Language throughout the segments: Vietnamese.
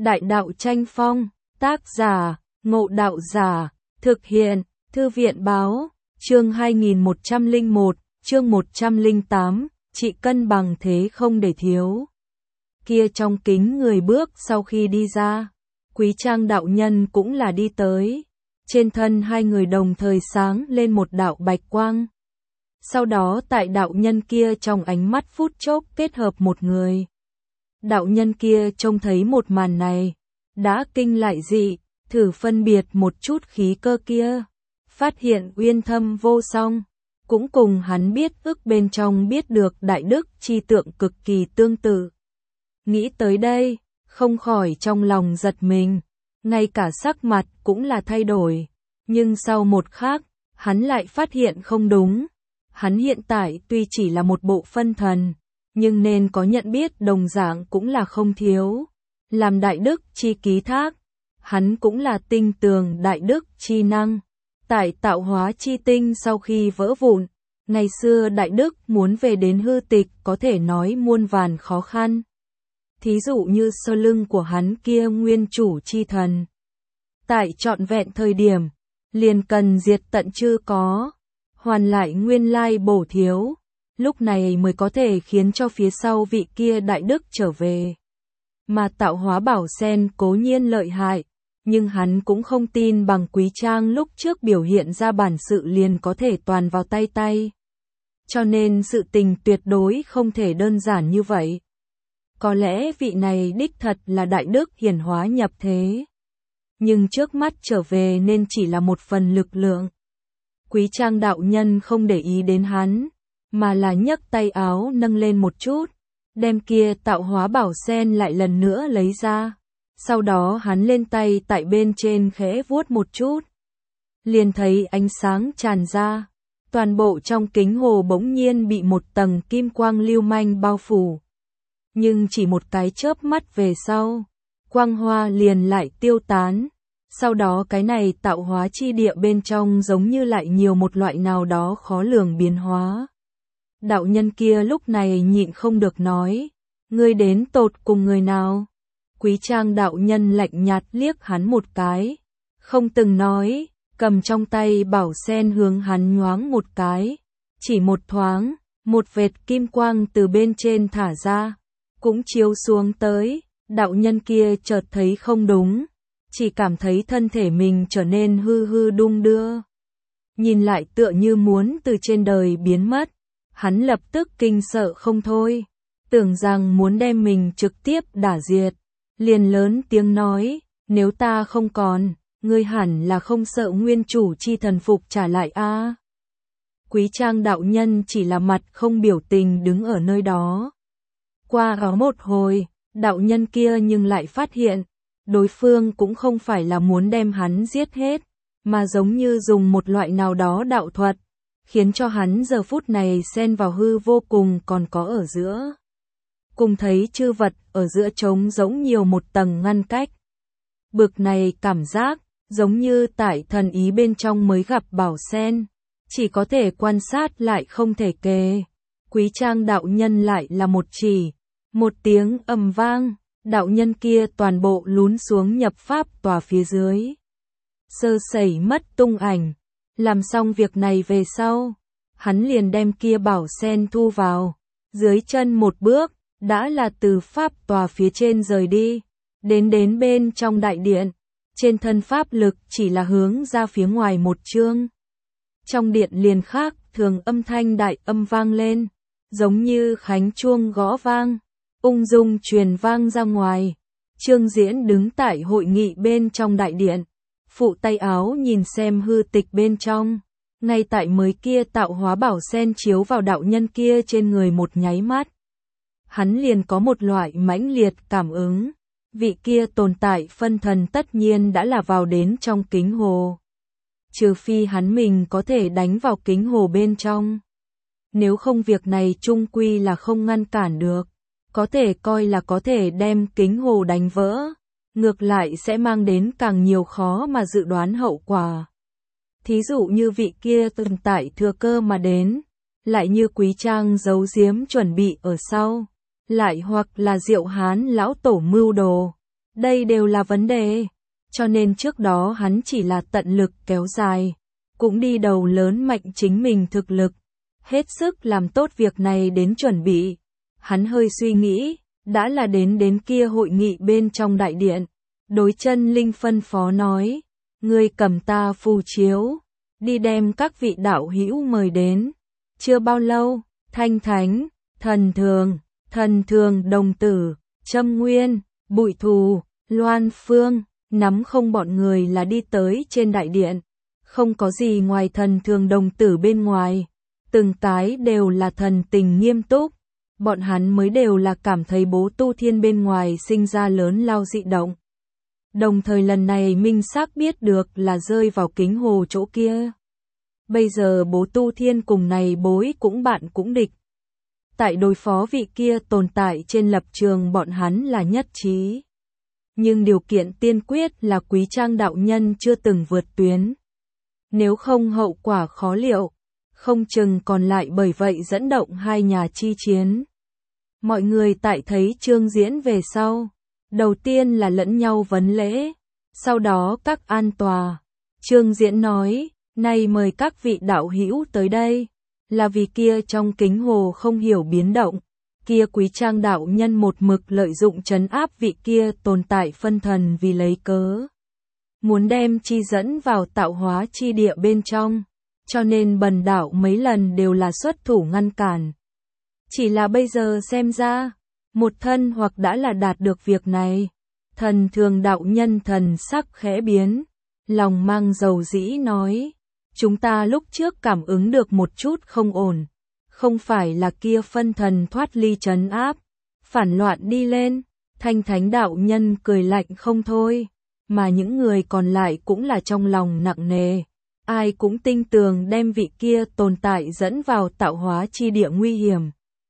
Đại đạo tranh phong, tác giả, Ngộ Đạo Giả, thực hiện, Thư viện báo, chương 2101, chương 108, chị cân bằng thế không để thiếu. Kia trong kính người bước sau khi đi ra, Quý Trang đạo nhân cũng là đi tới. Trên thân hai người đồng thời sáng lên một đạo bạch quang. Sau đó tại đạo nhân kia trong ánh mắt phút chốc kết hợp một người. Đạo nhân kia trông thấy một màn này, đã kinh lại dị, thử phân biệt một chút khí cơ kia, phát hiện uyên thâm vô song, cũng cùng hắn biết ức bên trong biết được đại đức chi tượng cực kỳ tương tự. Nghĩ tới đây, không khỏi trong lòng giật mình, ngay cả sắc mặt cũng là thay đổi, nhưng sau một khắc, hắn lại phát hiện không đúng. Hắn hiện tại tuy chỉ là một bộ phân thần, nhưng nên có nhận biết đồng dạng cũng là không thiếu. Làm đại đức chi ký thác, hắn cũng là tinh tường đại đức chi năng. Tại tạo hóa chi tinh sau khi vỡ vụn, ngày xưa đại đức muốn về đến hư tịch có thể nói muôn vàn khó khăn. Thí dụ như sau lưng của hắn kia nguyên chủ chi thần. Tại trọn vẹn thời điểm, liền cần diệt tận chưa có, hoàn lại nguyên lai bổ thiếu, lúc này mới có thể khiến cho phía sau vị kia đại đức trở về. Mà tạo hóa bảo sen cố nhiên lợi hại, nhưng hắn cũng không tin bằng Quý Trang lúc trước biểu hiện ra bản sự liền có thể toàn vào tay. Cho nên sự tình tuyệt đối không thể đơn giản như vậy. Có lẽ vị này đích thật là đại đức hiển hóa nhập thế. Nhưng trước mắt trở về nên chỉ là một phần lực lượng. Quý Trang đạo nhân không để ý đến hắn, mà là nhấc tay áo nâng lên một chút, đem kia tạo hóa bảo sen lại lần nữa lấy ra. Sau đó hắn lên tay tại bên trên khẽ vuốt một chút. Liền thấy ánh sáng tràn ra, toàn bộ trong kính hồ bỗng nhiên bị một tầng kim quang lưu manh bao phủ. Nhưng chỉ một cái chớp mắt về sau, quang hoa liền lại tiêu tán. Sau đó cái này tạo hóa chi địa bên trong giống như lại nhiều một loại nào đó khó lường biến hóa. Đạo nhân kia lúc này nhịn không được nói, ngươi đến tột cùng người nào? Quý Trang đạo nhân lạnh nhạt liếc hắn một cái, không từng nói, cầm trong tay bảo sen hướng hắn nhoáng một cái. Chỉ một thoáng, một vệt kim quang từ bên trên thả ra, cũng chiếu xuống tới, đạo nhân kia chợt thấy không đúng. Chỉ cảm thấy thân thể mình trở nên hư hư đung đưa. Nhìn lại tựa như muốn từ trên đời biến mất. Hắn lập tức kinh sợ không thôi. Tưởng rằng muốn đem mình trực tiếp đả diệt. Liền lớn tiếng nói, nếu ta không còn, ngươi hẳn là không sợ nguyên chủ chi thần phục trả lại a. Quý Trang đạo nhân chỉ là mặt không biểu tình đứng ở nơi đó. Qua đó một hồi, đạo nhân kia nhưng lại phát hiện. Đối phương cũng không phải là muốn đem hắn giết hết, mà giống như dùng một loại nào đó đạo thuật, khiến cho hắn giờ phút này xen vào hư vô cùng còn có ở giữa. Cùng thấy chư vật ở giữa trống giống nhiều một tầng ngăn cách. Bực này cảm giác, giống như tại thần ý bên trong mới gặp bảo sen, chỉ có thể quan sát lại không thể kề. Quý Trang đạo nhân lại là một chỉ, một tiếng ầm vang. Đạo nhân kia toàn bộ lún xuống nhập pháp tòa phía dưới. Sơ sẩy mất tung ảnh. Làm xong việc này về sau, hắn liền đem kia bảo sen thu vào. Dưới chân một bước, đã là từ pháp tòa phía trên rời đi. Đến bên trong đại điện. Trên thân pháp lực chỉ là hướng ra phía ngoài một chương. Trong điện liền khác thường âm thanh đại âm vang lên. Giống như khánh chuông gõ vang. Ung dung truyền vang ra ngoài. Trương Diễn đứng tại hội nghị bên trong đại điện, phụ tay áo nhìn xem hư tịch bên trong. Ngay tại mới kia tạo hóa bảo sen chiếu vào đạo nhân kia trên người một nháy mắt. Hắn liền có một loại mãnh liệt cảm ứng. Vị kia tồn tại phân thần tất nhiên đã là vào đến trong kính hồ. Trừ phi hắn mình có thể đánh vào kính hồ bên trong. Nếu không việc này chung quy là không ngăn cản được. Có thể coi là có thể đem kính hồ đánh vỡ, ngược lại sẽ mang đến càng nhiều khó mà dự đoán hậu quả. Thí dụ như vị kia tồn tại thừa cơ mà đến, lại như Quý Trang giấu giếm chuẩn bị ở sau, lại hoặc là Diệu Hán lão tổ mưu đồ, Đây đều là vấn đề. Cho nên trước đó hắn chỉ là tận lực kéo dài, cũng đi đầu lớn mạnh chính mình thực lực, hết sức làm tốt việc này đến chuẩn bị. Hắn hơi suy nghĩ, đã là đến kia hội nghị bên trong đại điện, đối Chân Linh phân phó nói, ngươi cầm ta phù chiếu, đi đem các vị đạo hữu mời đến. Chưa bao lâu, Thanh Thánh, Thần Thường Đồng Tử, Trâm Nguyên, Bụi Thù, Loan Phương, nắm không bọn người là đi tới trên đại điện, không có gì ngoài Thần Thường Đồng Tử bên ngoài, từng cái đều là thần tình nghiêm túc, bọn hắn mới đều là cảm thấy Bố Tu Thiên bên ngoài sinh ra lớn lao dị động. Đồng thời lần này minh xác biết được là rơi vào kính hồ chỗ kia. Bây giờ Bố Tu Thiên cùng này bối cũng bạn cũng địch. Tại đối phó vị kia tồn tại trên lập trường bọn hắn là nhất trí. Nhưng điều kiện tiên quyết là Quý Trang đạo nhân chưa từng vượt tuyến. Nếu không hậu quả khó liệu, không chừng còn lại bởi vậy dẫn động hai nhà chi chiến. Mọi người tại thấy Trương Diễn về sau, đầu tiên là lẫn nhau vấn lễ, sau đó các an tòa. Trương Diễn nói, nay mời các vị đạo hữu tới đây, là vì kia trong kính hồ không hiểu biến động, kia Quý Trang đạo nhân một mực lợi dụng trấn áp vị kia tồn tại phân thần vì lấy cớ. Muốn đem chi dẫn vào tạo hóa chi địa bên trong, cho nên bần đạo mấy lần đều là xuất thủ ngăn cản. Chỉ là bây giờ xem ra, một thân hoặc đã là đạt được việc này. Thần Thường đạo nhân thần sắc khẽ biến, lòng mang dầu dĩ nói, chúng ta lúc trước cảm ứng được một chút không ổn, không phải là kia phân thần thoát ly trấn áp, phản loạn đi lên. Thanh Thánh đạo nhân cười lạnh không thôi, mà những người còn lại cũng là trong lòng nặng nề, ai cũng tin tưởng đem vị kia tồn tại dẫn vào tạo hóa chi địa nguy hiểm.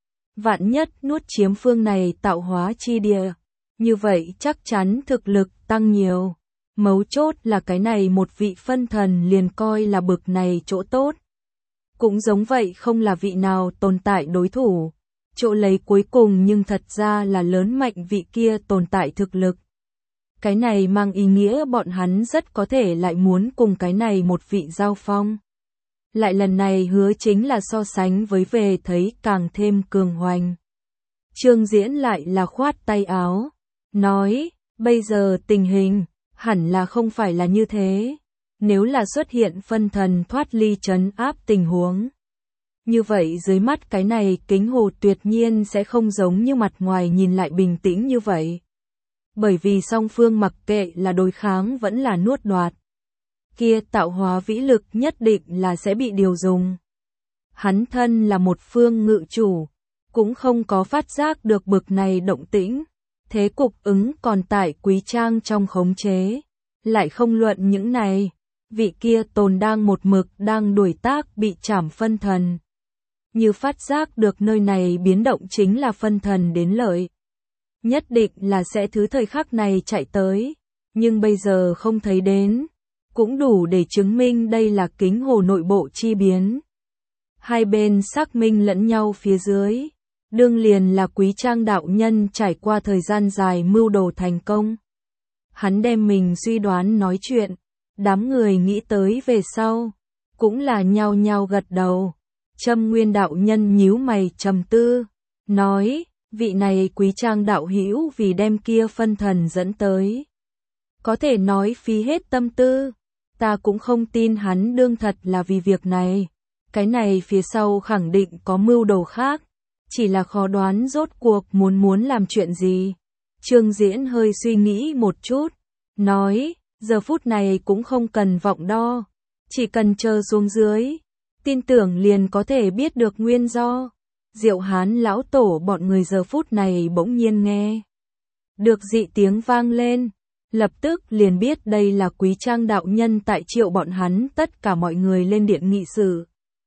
Vạn nhất nuốt chiếm phương này tạo hóa chi địa, như vậy chắc chắn thực lực tăng nhiều. Mấu chốt là cái này một vị phân thần liền coi là bực này chỗ tốt. Cũng giống vậy không là vị nào tồn tại đối thủ. Chỗ lấy cuối cùng nhưng thật ra là lớn mạnh vị kia tồn tại thực lực. Cái này mang ý nghĩa bọn hắn rất có thể lại muốn cùng cái này một vị giao phong. Lại lần này hứa chính là so sánh với về thấy càng thêm cường hoành. Trương Diễn lại là khoát tay áo, nói, bây giờ tình hình, hẳn là không phải là như thế. Nếu là xuất hiện phân thần thoát ly trấn áp tình huống. Như vậy dưới mắt cái này kính hồ tuyệt nhiên sẽ không giống như mặt ngoài nhìn lại bình tĩnh như vậy. Bởi vì song phương mặc kệ là đối kháng vẫn là nuốt đoạt. Kia tạo hóa vĩ lực nhất định là sẽ bị điều dùng. Hắn thân là một phương ngự chủ, cũng không có phát giác được bực này động tĩnh. Thế cục ứng còn tại Quý Trang trong khống chế. Lại không luận những này, vị kia tồn đang một mực đang đuổi tác bị trảm phân thần. Như phát giác được nơi này biến động chính là phân thần đến lợi. Nhất định là sẽ thứ thời khắc này chạy tới, nhưng bây giờ không thấy đến, cũng đủ để chứng minh đây là kính hồ nội bộ chi biến. Hai bên xác minh lẫn nhau phía dưới, đương liền là Quý Trang đạo nhân trải qua thời gian dài mưu đồ thành công. Hắn đem mình suy đoán nói chuyện, đám người nghĩ tới về sau, cũng là nhao nhao gật đầu. Trâm Nguyên đạo nhân nhíu mày trầm tư, nói, vị này Quý Trang đạo hữu vì đem kia phân thần dẫn tới. Có thể nói phí hết tâm tư, ta cũng không tin hắn đương thật là vì việc này. Cái này phía sau khẳng định có mưu đồ khác, chỉ là khó đoán rốt cuộc muốn làm chuyện gì. Trương Diễn hơi suy nghĩ một chút, nói, giờ phút này cũng không cần vọng đo, chỉ cần chờ xuống dưới, tin tưởng liền có thể biết được nguyên do. Diệu Hán lão tổ bọn người giờ phút này bỗng nhiên nghe được dị tiếng vang lên, lập tức liền biết đây là Quý Trang đạo nhân tại triệu bọn hắn tất cả mọi người lên điện nghị sự.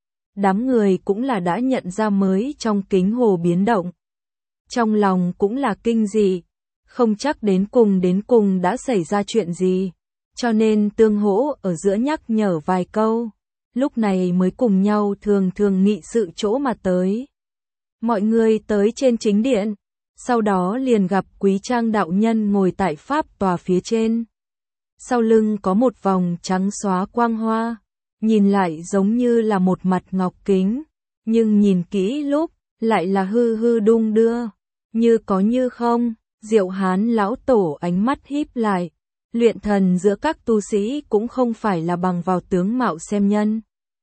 Đám người cũng là đã nhận ra mới trong kính hồ biến động. Trong lòng cũng là kinh dị, không chắc đến cùng đã xảy ra chuyện gì, cho nên tương hỗ ở giữa nhắc nhở vài câu, lúc này mới cùng nhau thường nghị sự chỗ mà tới. Mọi người tới trên chính điện, sau đó liền gặp Quý Trang đạo nhân ngồi tại pháp tòa phía trên. Sau lưng có một vòng trắng xóa quang hoa, nhìn lại giống như là một mặt ngọc kính, nhưng nhìn kỹ lúc, lại là hư hư đung đưa, như có như không. Diệu Hán lão tổ ánh mắt híp lại, luyện thần giữa các tu sĩ cũng không phải là bằng vào tướng mạo xem nhân,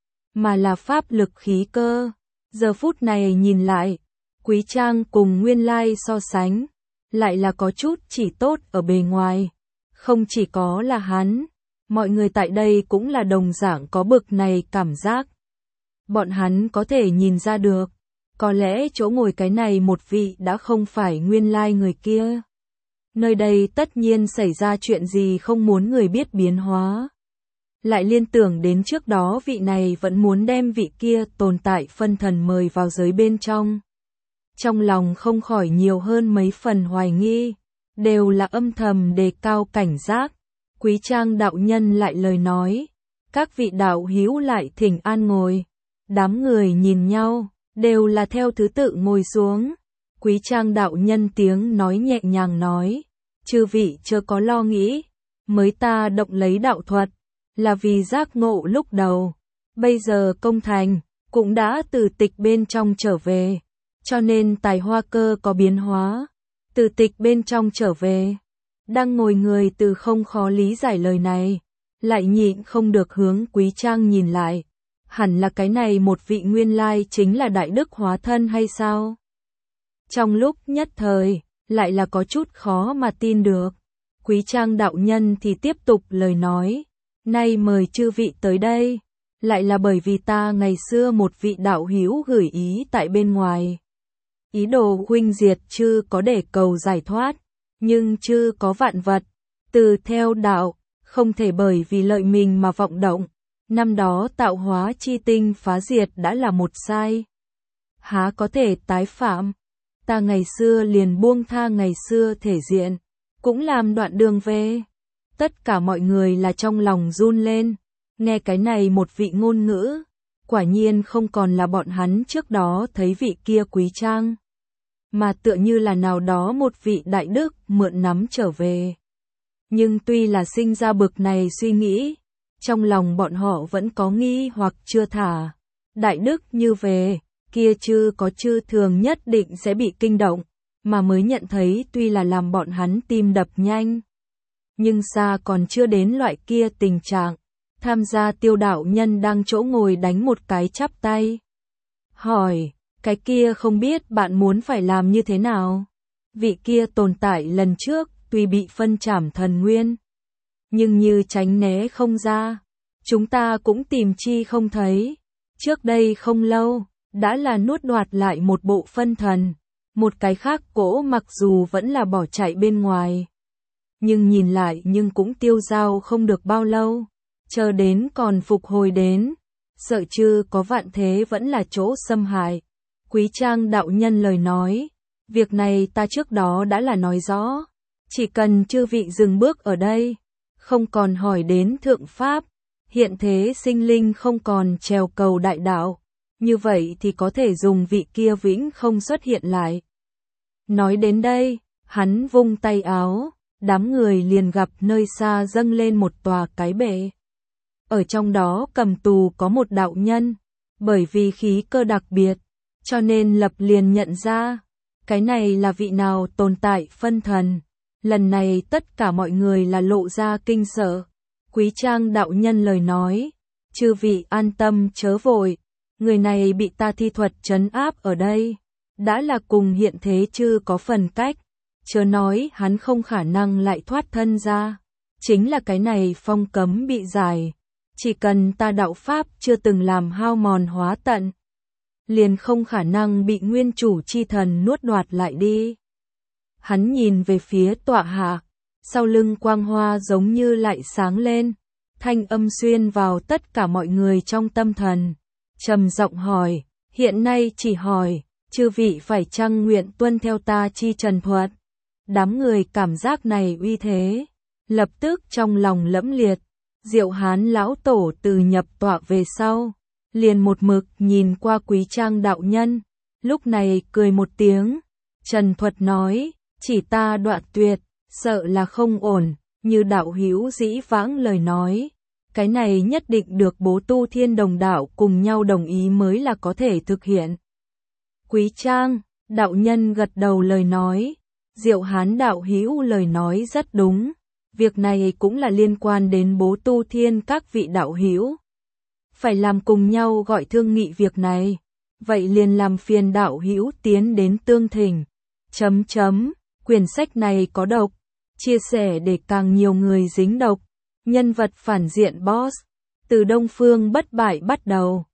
mà là pháp lực khí cơ. Giờ phút này nhìn lại, Quý Trang cùng nguyên lai so sánh, lại là có chút chỉ tốt ở bề ngoài. Không chỉ có là hắn, mọi người tại đây cũng là đồng dạng có bực này cảm giác. Bọn hắn có thể nhìn ra được, có lẽ chỗ ngồi cái này một vị đã không phải nguyên lai người kia. Nơi đây tất nhiên xảy ra chuyện gì không muốn người biết biến hóa. Lại liên tưởng đến trước đó vị này vẫn muốn đem vị kia tồn tại phân thần mời vào giới bên trong. Trong lòng không khỏi nhiều hơn mấy phần hoài nghi, đều là âm thầm đề cao cảnh giác. Quý Trang đạo nhân lại lời nói, các vị đạo hữu lại thỉnh an ngồi. Đám người nhìn nhau, đều là theo thứ tự ngồi xuống. Quý Trang đạo nhân tiếng nói nhẹ nhàng nói, chư vị chớ có lo nghĩ, mới ta động lấy đạo thuật, là vì giác ngộ lúc đầu. Bây giờ công thành, cũng đã từ tịch bên trong trở về, cho nên tài hoa cơ có biến hóa. Từ tịch bên trong trở về, đang ngồi người từ không khó lý giải lời này, lại nhịn không được hướng Quý Trang nhìn lại. Hẳn là cái này một vị nguyên lai chính là đại đức hóa thân hay sao? Trong lúc nhất thời, lại là có chút khó mà tin được. Quý Trang đạo nhân thì tiếp tục lời nói, nay mời chư vị tới đây, lại là bởi vì ta ngày xưa một vị đạo hữu gửi ý tại bên ngoài. Ý đồ huynh diệt chư có để cầu giải thoát, nhưng chư có vạn vật, từ theo đạo, không thể bởi vì lợi mình mà vọng động. Năm đó tạo hóa chi tinh phá diệt đã là một sai, há có thể tái phạm. Ta ngày xưa liền buông tha ngày xưa thể diện, cũng làm đoạn đường về. Tất cả mọi người là trong lòng run lên, nghe cái này một vị ngôn ngữ, quả nhiên không còn là bọn hắn trước đó thấy vị kia Quý Trang, mà tựa như là nào đó một vị đại đức mượn nắm trở về. Nhưng tuy là sinh ra bực này suy nghĩ, trong lòng bọn họ vẫn có nghi hoặc chưa thả. Đại đức như về, kia chư có chư thường nhất định sẽ bị kinh động, mà mới nhận thấy tuy là làm bọn hắn tim đập nhanh. Nhưng xa còn chưa đến loại kia tình trạng. Tham gia Tiêu đạo nhân đang chỗ ngồi đánh một cái chắp tay. Hỏi, cái kia không biết bạn muốn phải làm như thế nào? Vị kia tồn tại lần trước tuy bị phân trảm thần nguyên, nhưng như tránh né không ra, chúng ta cũng tìm chi không thấy. Trước đây không lâu, đã là nuốt đoạt lại một bộ phân thần, một cái khác cỗ mặc dù vẫn là bỏ chạy bên ngoài, nhưng nhìn lại nhưng cũng tiêu dao không được bao lâu, chờ đến còn phục hồi đến, sợ chư có vạn thế vẫn là chỗ xâm hại. Quý Trang đạo nhân lời nói, việc này ta trước đó đã là nói rõ, chỉ cần chư vị dừng bước ở đây, không còn hỏi đến thượng pháp, hiện thế sinh linh không còn trèo cầu đại đạo, như vậy thì có thể dùng vị kia vĩnh không xuất hiện lại. Nói đến đây, hắn vung tay áo, đám người liền gặp nơi xa dâng lên một tòa cái bệ. Ở trong đó cầm tù có một đạo nhân, bởi vì khí cơ đặc biệt, cho nên lập liền nhận ra, cái này là vị nào tồn tại phân thần. Lần này tất cả mọi người là lộ ra kinh sợ. Quý Trang đạo nhân lời nói, chư vị an tâm chớ vội, người này bị ta thi thuật trấn áp ở đây, đã là cùng hiện thế chư có phần cách, chớ nói hắn không khả năng lại thoát thân ra, chính là cái này phong cấm bị giải, chỉ cần ta đạo pháp chưa từng làm hao mòn hóa tận, liền không khả năng bị nguyên chủ chi thần nuốt đoạt lại đi. Hắn nhìn về phía tọa hạ, sau lưng quang hoa giống như lại sáng lên, thanh âm xuyên vào tất cả mọi người trong tâm thần, trầm giọng hỏi, hiện nay chỉ hỏi, chư vị phải chăng nguyện tuân theo ta chi trần thuật? Đám người cảm giác này uy thế, lập tức trong lòng lẫm liệt. Diệu Hán lão tổ từ nhập tọa về sau, liền một mực nhìn qua Quý Trang đạo nhân, lúc này cười một tiếng, Trần Thuật nói, chỉ ta Đoạn Tuyệt, sợ là không ổn, như đạo hữu dĩ vãng lời nói. Cái này nhất định được bố Tu Thiên Đồng đạo cùng nhau đồng ý mới là có thể thực hiện. Quý Trang, đạo nhân gật đầu lời nói. Diệu Hán đạo hữu lời nói rất đúng. Việc này cũng là liên quan đến bố Tu Thiên các vị đạo hữu. Phải làm cùng nhau gọi thương nghị việc này. Vậy liền làm phiền đạo hữu tiến đến tương thỉnh. Quyển sách này có độc. Chia sẻ để càng nhiều người dính độc. Nhân vật phản diện boss. Từ Đông Phương bất bại bắt đầu.